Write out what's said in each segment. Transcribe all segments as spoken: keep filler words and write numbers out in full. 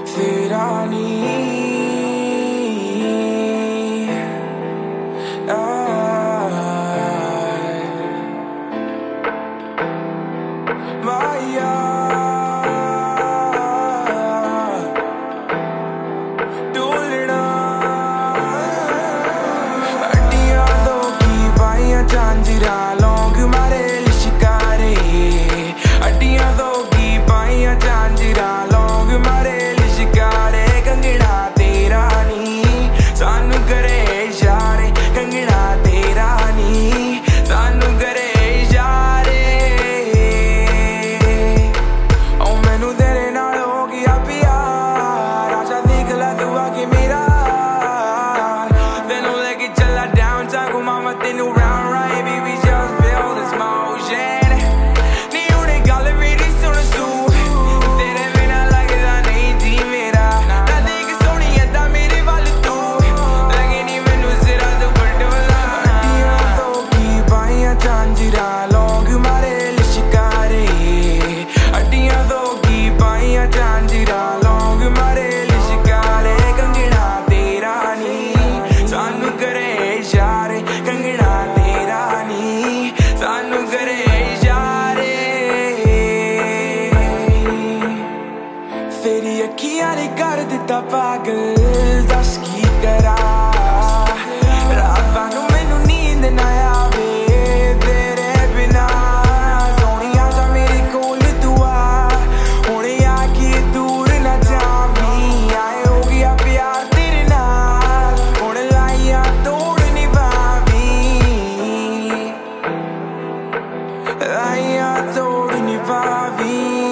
तेरा नी माया टूलना अड्डियां दो की पाइयां झांझरा लौंग मारे लिशकारे अड्डियां दो की पाइयां झांझरा लौंग मारे लिशकारे कंगड़ा तेरा नी सानू करे इशारे कंगड़ा तेरा नी सानू करे इशारे ओ मैनू तेरे नाल हो गया प्यार आशा देख ला तू आके मेरा तेनू लेके चला डाउनटाउन घुमा मैं तेनू round right baby just feel this motion नी उन्हें गल मेरी सुन तू तेरे बिना लगदा नहीं जी मेरा ना देख सोनी अदा मेरे वाल तू लगे नी मैनू जरा तू पटोला अड्डियां दो की पाइयां झांझरा लौंग मारे लिशकारे अड्डियां दो की पाइयां झांझरा लौंग मारे लिशकारे कंगड़ा तेरा नी सानू करे इशारे कंगड़ा तेरा नी सानू करे इशारे तेरी अखियां ने कर दिता पागल दस की करा रातां नू मैनू नींद ना आवे तेरे बिना सोनिया जा मेरे कोल तू आ हुणे आके दूर ना जावी आए हो गया प्यार तेरे नाल हुण लाइयां तोड़ निभावी लाइयां तोड़ निभावी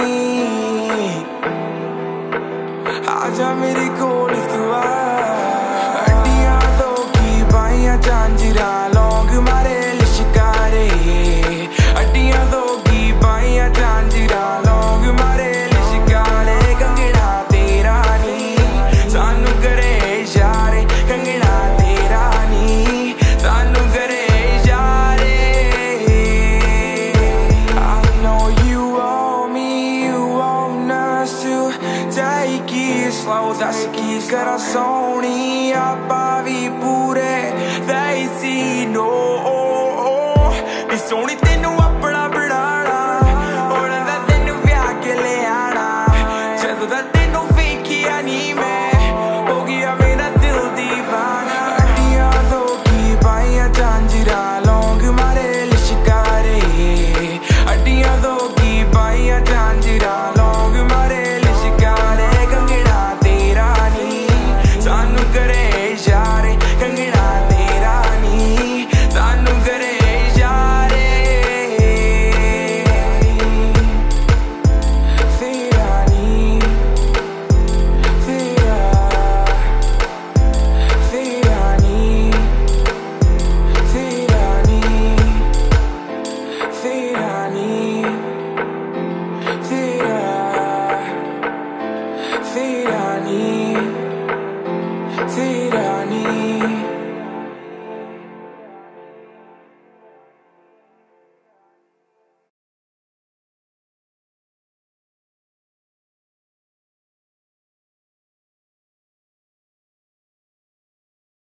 आजा मेरे कोल तू आ अड्डियां दो की पाइयां झांझरा लौंग मारे लिशकारे अड्डियां दो की पाइयां झांझरा लौंग मारे लिशकारे कंगड़ा तेरा नी सानू करे इशारे कंगड़ा तेरा नी सानू करे इशारे I know you owe me, you want us to take it slow. That's the key, coração,